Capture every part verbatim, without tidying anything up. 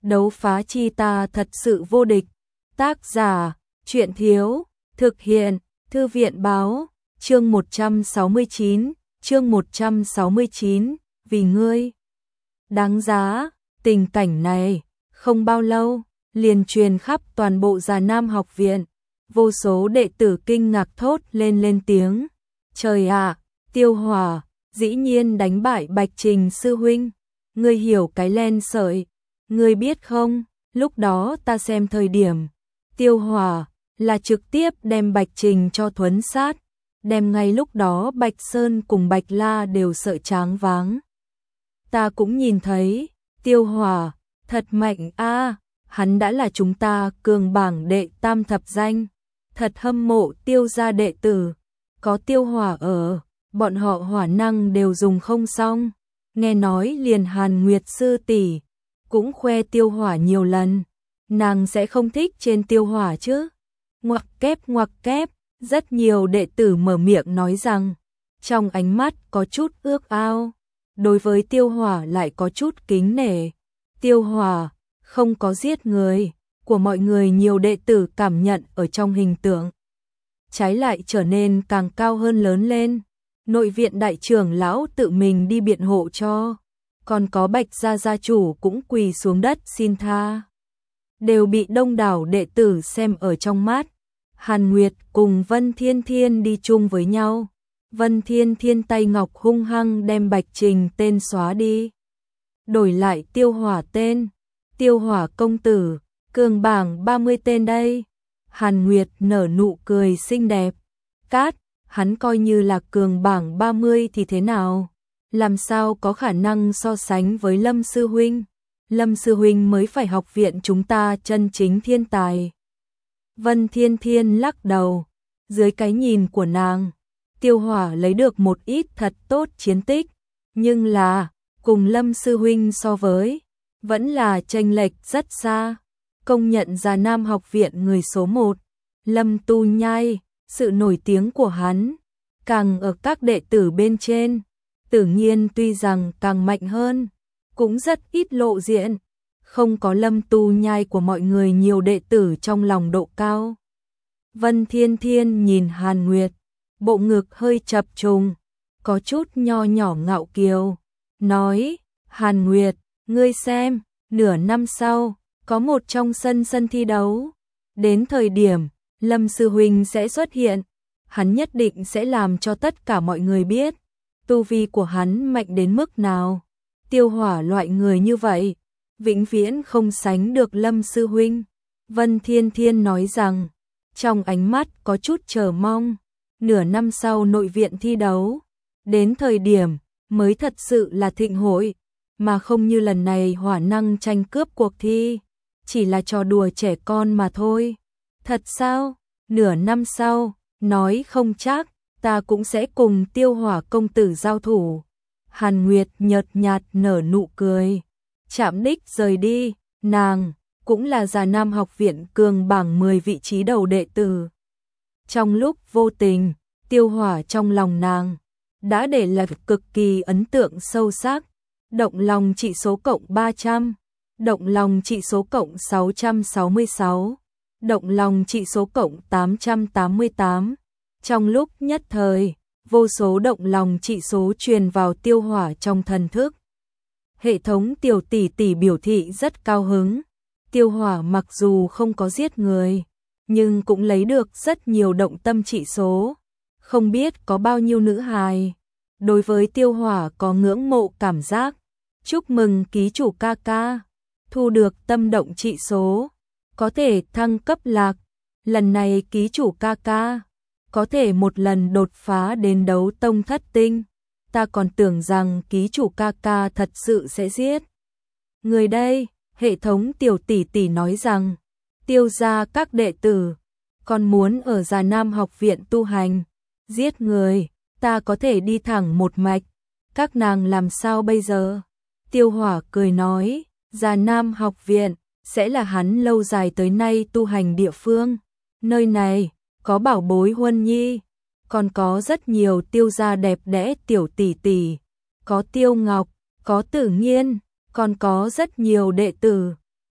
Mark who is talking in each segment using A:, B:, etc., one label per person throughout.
A: Đấu phá chi ta thật sự vô địch. Tác giả, Truyện Thiếu, thực hiện, Thư viện Báo, chương một trăm sáu mươi chín, chương một trăm sáu mươi chín, vì ngươi. Đáng giá, tình cảnh này, không bao lâu, liền truyền khắp toàn bộ Già Nam học viện, vô số đệ tử kinh ngạc thốt lên lên tiếng. Trời ạ, Tiêu Hỏa, dĩ nhiên đánh bại Bạch Trình sư huynh, ngươi hiểu cái len sợi, ngươi biết không, lúc đó ta xem thời điểm, Tiêu Hỏa là trực tiếp đem Bạch Trình cho thuấn sát, đem ngay lúc đó Bạch Sơn cùng Bạch La đều sợ choáng váng. Ta cũng nhìn thấy, Tiêu Hỏa, thật mạnh a, hắn đã là chúng ta cường bảng đệ tam thập danh, thật hâm mộ Tiêu gia đệ tử, có Tiêu Hỏa ở, bọn họ hỏa năng đều dùng không xong, nghe nói liền Hàn Nguyệt sư tỷ cũng khoe Tiêu Hỏa nhiều lần, nàng sẽ không thích trên Tiêu Hỏa chứ? Ngoặc kép ngoặc kép, rất nhiều đệ tử mở miệng nói rằng, trong ánh mắt có chút ước ao, đối với Tiêu Hỏa lại có chút kính nể. Tiêu Hỏa không có giết người, của mọi người nhiều đệ tử cảm nhận ở trong hình tượng. Trái lại trở nên càng cao hơn lớn lên, nội viện đại trưởng lão tự mình đi biện hộ cho, còn có Bạch gia gia chủ cũng quỳ xuống đất xin tha. Đều bị đông đảo đệ tử xem ở trong mắt. Hàn Nguyệt cùng Vân Thiên Thiên đi chung với nhau. Vân Thiên Thiên tay ngọc hung hăng đem Bạch Trình tên xóa đi. Đổi lại Tiêu Hỏa tên. Tiêu Hỏa công tử, cường bảng ba mươi tên đây. Hàn Nguyệt nở nụ cười xinh đẹp. Cát, hắn coi như là cường bảng ba mươi thì thế nào? Làm sao có khả năng so sánh với Lâm Sư Huynh? Lâm Sư Huynh mới phải học viện chúng ta chân chính thiên tài. Vân Thiên Thiên lắc đầu. Dưới cái nhìn của nàng, Tiêu Hỏa lấy được một ít thật tốt chiến tích. Nhưng là, cùng Lâm Sư Huynh so với, vẫn là chênh lệch rất xa. Công nhận Già Nam học viện người số một. Lâm Tu Nhai, sự nổi tiếng của hắn, càng ở các đệ tử bên trên. Tự nhiên tuy rằng càng mạnh hơn, cũng rất ít lộ diện, không có Lâm Tu Nhai của mọi người nhiều đệ tử trong lòng độ cao. Vân Thiên Thiên nhìn Hàn Nguyệt, bộ ngực hơi chập trùng, có chút nho nhỏ ngạo kiều, nói, Hàn Nguyệt, ngươi xem, nửa năm sau, có một trong sân sân thi đấu, đến thời điểm, Lâm Sư Huynh sẽ xuất hiện, hắn nhất định sẽ làm cho tất cả mọi người biết, tu vi của hắn mạnh đến mức nào. Tiêu Hỏa loại người như vậy, vĩnh viễn không sánh được Lâm Sư Huynh. Vân Thiên Thiên nói rằng, trong ánh mắt có chút chờ mong, nửa năm sau nội viện thi đấu, đến thời điểm mới thật sự là thịnh hội, mà không như lần này hỏa năng tranh cướp cuộc thi, chỉ là trò đùa trẻ con mà thôi. Thật sao? Nửa năm sau, nói không chắc, ta cũng sẽ cùng Tiêu Hỏa công tử giao thủ. Hàn Nguyệt nhợt nhạt nở nụ cười, chạm đích rời đi, nàng cũng là Già Nam học viện cường bảng mười vị trí đầu đệ tử. Trong lúc vô tình, Tiêu Hỏa trong lòng nàng đã để lại cực kỳ ấn tượng sâu sắc. Động lòng trị số cộng ba trăm, động lòng trị số cộng sáu trăm sáu mươi sáu, động lòng trị số cộng tám trăm tám mươi tám. Trong lúc nhất thời, vô số động lòng trị số truyền vào Tiêu Hỏa trong thần thức. Hệ thống tiểu tỷ tỷ biểu thị rất cao hứng. Tiêu Hỏa mặc dù không có giết người, nhưng cũng lấy được rất nhiều động tâm trị số. Không biết có bao nhiêu nữ hài. Đối với Tiêu Hỏa có ngưỡng mộ cảm giác. Chúc mừng ký chủ ca ca. Thu được tâm động trị số. Có thể thăng cấp lạc. Lần này ký chủ ca ca có thể một lần đột phá đến đấu tông thất tinh. Ta còn tưởng rằng ký chủ ca ca thật sự sẽ giết người đây. Hệ thống tiểu tỷ tỷ nói rằng, Tiêu gia các đệ tử còn muốn ở Già Nam học viện tu hành, giết người, ta có thể đi thẳng một mạch, các nàng làm sao bây giờ? Tiêu Hỏa cười nói, Già Nam học viện sẽ là hắn lâu dài tới nay tu hành địa phương, nơi này có bảo bối Huân Nhi, còn có rất nhiều Tiêu gia đẹp đẽ tiểu tỷ tỷ, có Tiêu Ngọc, có Tử Nghiên, còn có rất nhiều đệ tử.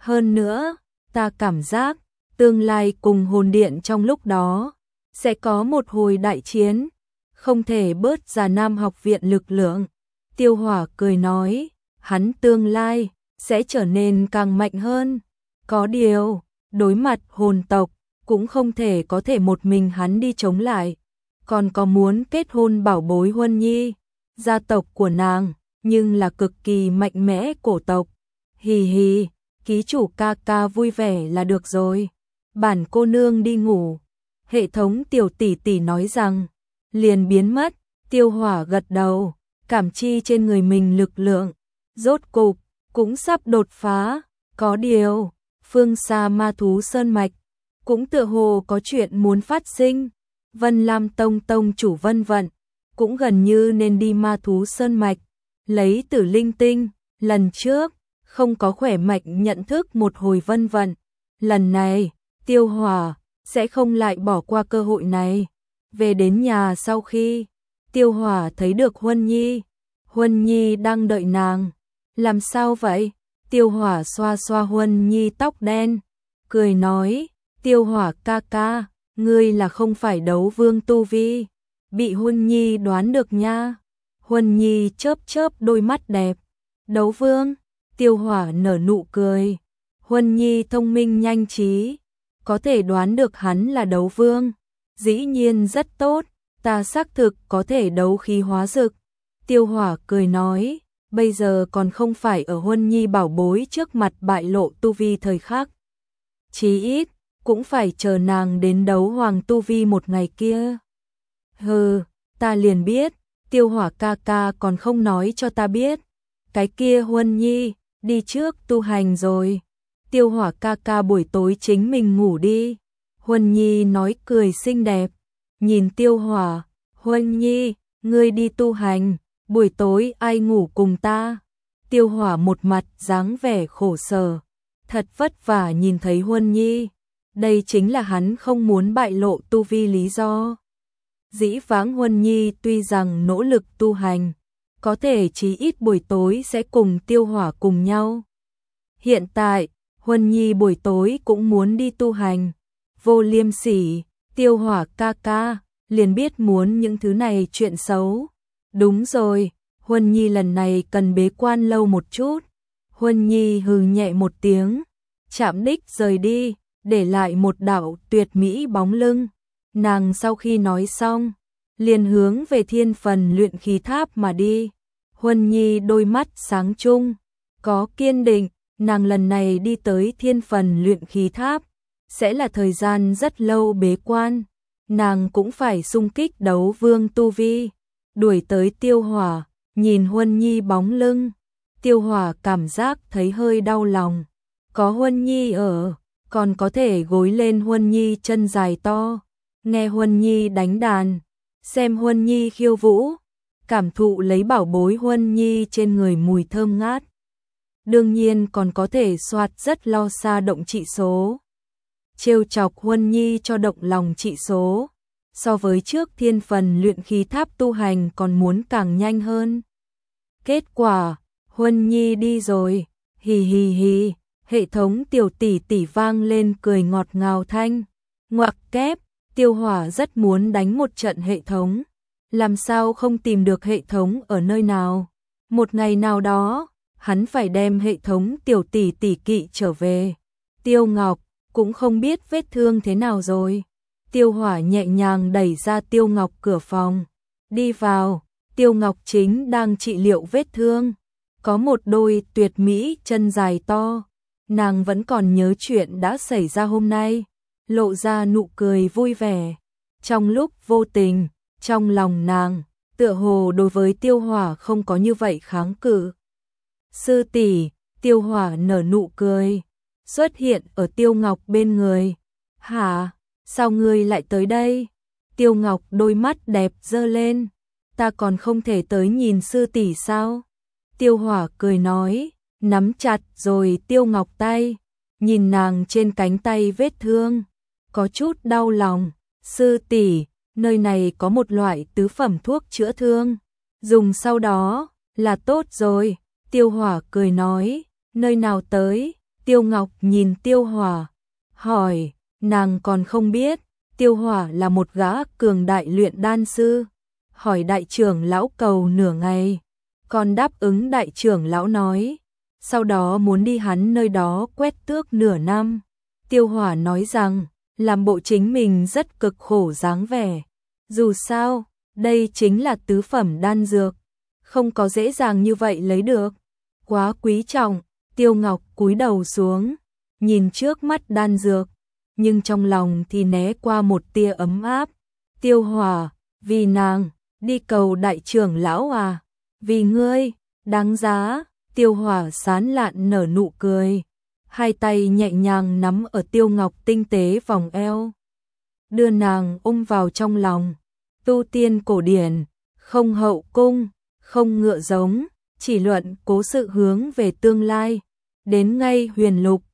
A: Hơn nữa, ta cảm giác, tương lai cùng hồn điện trong lúc đó, sẽ có một hồi đại chiến, không thể bớt ra Nam học viện lực lượng. Tiêu Hỏa cười nói, hắn tương lai, sẽ trở nên càng mạnh hơn. Có điều, đối mặt hồn tộc, cũng không thể có thể một mình hắn đi chống lại. Còn có muốn kết hôn bảo bối Huân Nhi, gia tộc của nàng, nhưng là cực kỳ mạnh mẽ cổ tộc. Hì hì, ký chủ ca ca vui vẻ là được rồi. Bản cô nương đi ngủ. Hệ thống tiểu tỷ tỷ nói rằng, liền biến mất. Tiêu Hỏa gật đầu, cảm chi trên người mình lực lượng, rốt cục, cũng sắp đột phá. Có điều, phương xa ma thú sơn mạch, cũng tựa hồ có chuyện muốn phát sinh. Vân Lam Tông tông chủ Vân Vận, cũng gần như nên đi ma thú sơn mạch, lấy tử linh tinh. Lần trước, không có khỏe mạnh nhận thức một hồi Vân Vận. Lần này, Tiêu Hỏa sẽ không lại bỏ qua cơ hội này. Về đến nhà sau khi, Tiêu Hỏa thấy được Huân Nhi. Huân Nhi đang đợi nàng. Làm sao vậy? Tiêu Hỏa xoa xoa Huân Nhi tóc đen, cười nói, Tiêu Hỏa ca ca, ngươi là không phải đấu vương tu vi. Bị Huân Nhi đoán được nha. Huân Nhi chớp chớp đôi mắt đẹp. Đấu vương? Tiêu Hỏa nở nụ cười. Huân Nhi thông minh nhanh trí, có thể đoán được hắn là đấu vương. Dĩ nhiên rất tốt, ta xác thực có thể đấu khí hóa dực. Tiêu Hỏa cười nói, bây giờ còn không phải ở Huân Nhi bảo bối trước mặt bại lộ tu vi thời khắc. Chí ít, cũng phải chờ nàng đến đấu hoàng tu vi một ngày kia. Hừ, ta liền biết, Tiêu Hỏa ca ca còn không nói cho ta biết. Cái kia Huân Nhi, đi trước tu hành rồi. Tiêu Hỏa ca ca buổi tối chính mình ngủ đi. Huân Nhi nói cười xinh đẹp. Nhìn Tiêu Hỏa, Huân Nhi, ngươi đi tu hành, buổi tối ai ngủ cùng ta? Tiêu Hỏa một mặt dáng vẻ khổ sở, thật vất vả nhìn thấy Huân Nhi. Đây chính là hắn không muốn bại lộ tu vi lý do. Dĩ vãng Huân Nhi tuy rằng nỗ lực tu hành, có thể chí ít buổi tối sẽ cùng Tiêu Hỏa cùng nhau. Hiện tại, Huân Nhi buổi tối cũng muốn đi tu hành. Vô liêm sỉ, Tiêu Hỏa ca ca, liền biết muốn những thứ này chuyện xấu. Đúng rồi, Huân Nhi lần này cần bế quan lâu một chút. Huân Nhi hừ nhẹ một tiếng, chạm đích rời đi, để lại một đạo tuyệt mỹ bóng lưng. Nàng sau khi nói xong, liền hướng về thiên phần luyện khí tháp mà đi. Huân Nhi đôi mắt sáng trung, có kiên định, nàng lần này đi tới thiên phần luyện khí tháp, sẽ là thời gian rất lâu bế quan. Nàng cũng phải xung kích đấu vương tu vi. Đuổi tới Tiêu Hỏa, nhìn Huân Nhi bóng lưng, Tiêu Hỏa cảm giác thấy hơi đau lòng. Có Huân Nhi ở, còn có thể gối lên Huân Nhi chân dài to, nghe Huân Nhi đánh đàn, xem Huân Nhi khiêu vũ, cảm thụ lấy bảo bối Huân Nhi trên người mùi thơm ngát. Đương nhiên còn có thể soạt rất lo xa động trị số. Trêu chọc Huân Nhi cho động lòng trị số, so với trước thiên phần luyện khí tháp tu hành còn muốn càng nhanh hơn. Kết quả, Huân Nhi đi rồi, hì hì hì, hệ thống tiểu tỷ tỷ vang lên cười ngọt ngào thanh. Ngoặc kép, Tiêu Hỏa rất muốn đánh một trận hệ thống. Làm sao không tìm được hệ thống ở nơi nào? Một ngày nào đó, hắn phải đem hệ thống tiểu tỷ tỷ kỵ trở về. Tiêu Ngọc cũng không biết vết thương thế nào rồi. Tiêu Hỏa nhẹ nhàng đẩy ra Tiêu Ngọc cửa phòng. Đi vào, Tiêu Ngọc chính đang trị liệu vết thương. Có một đôi tuyệt mỹ chân dài to. Nàng vẫn còn nhớ chuyện đã xảy ra hôm nay. Lộ ra nụ cười vui vẻ. Trong lúc vô tình, trong lòng nàng, tựa hồ đối với Tiêu Hỏa không có như vậy kháng cự. Sư tỷ, Tiêu Hỏa nở nụ cười, xuất hiện ở Tiêu Ngọc bên người. Hả? Sao ngươi lại tới đây? Tiêu Ngọc đôi mắt đẹp dơ lên. Ta còn không thể tới nhìn sư tỷ sao? Tiêu Hỏa cười nói, nắm chặt rồi Tiêu Ngọc tay, nhìn nàng trên cánh tay vết thương, có chút đau lòng. Sư tỷ, nơi này có một loại tứ phẩm thuốc chữa thương, dùng sau đó là tốt rồi. Tiêu Hỏa cười nói, nơi nào tới? Tiêu Tiêu Ngọc nhìn Tiêu Hỏa, hỏi, nàng còn không biết, Tiêu Hỏa là một gã cường đại luyện đan sư, hỏi đại trưởng lão cầu nửa ngày, còn đáp ứng đại trưởng lão nói, sau đó muốn đi hắn nơi đó quét tước nửa năm. Tiêu Hỏa nói rằng, làm bộ chính mình rất cực khổ dáng vẻ, dù sao, đây chính là tứ phẩm đan dược, không có dễ dàng như vậy lấy được, quá quý trọng. Tiêu Ngọc cúi đầu xuống, nhìn trước mắt đan dược, nhưng trong lòng thì né qua một tia ấm áp. Tiêu Hỏa, vì nàng, đi cầu đại trưởng lão à, vì ngươi, đáng giá. Tiêu Hỏa sán lạn nở nụ cười, hai tay nhẹ nhàng nắm ở Tiêu Ngọc tinh tế vòng eo, đưa nàng ôm vào trong lòng. Tu tiên cổ điển, không hậu cung, không ngựa giống, chỉ luận cố sự hướng về tương lai, đến ngay huyền lục,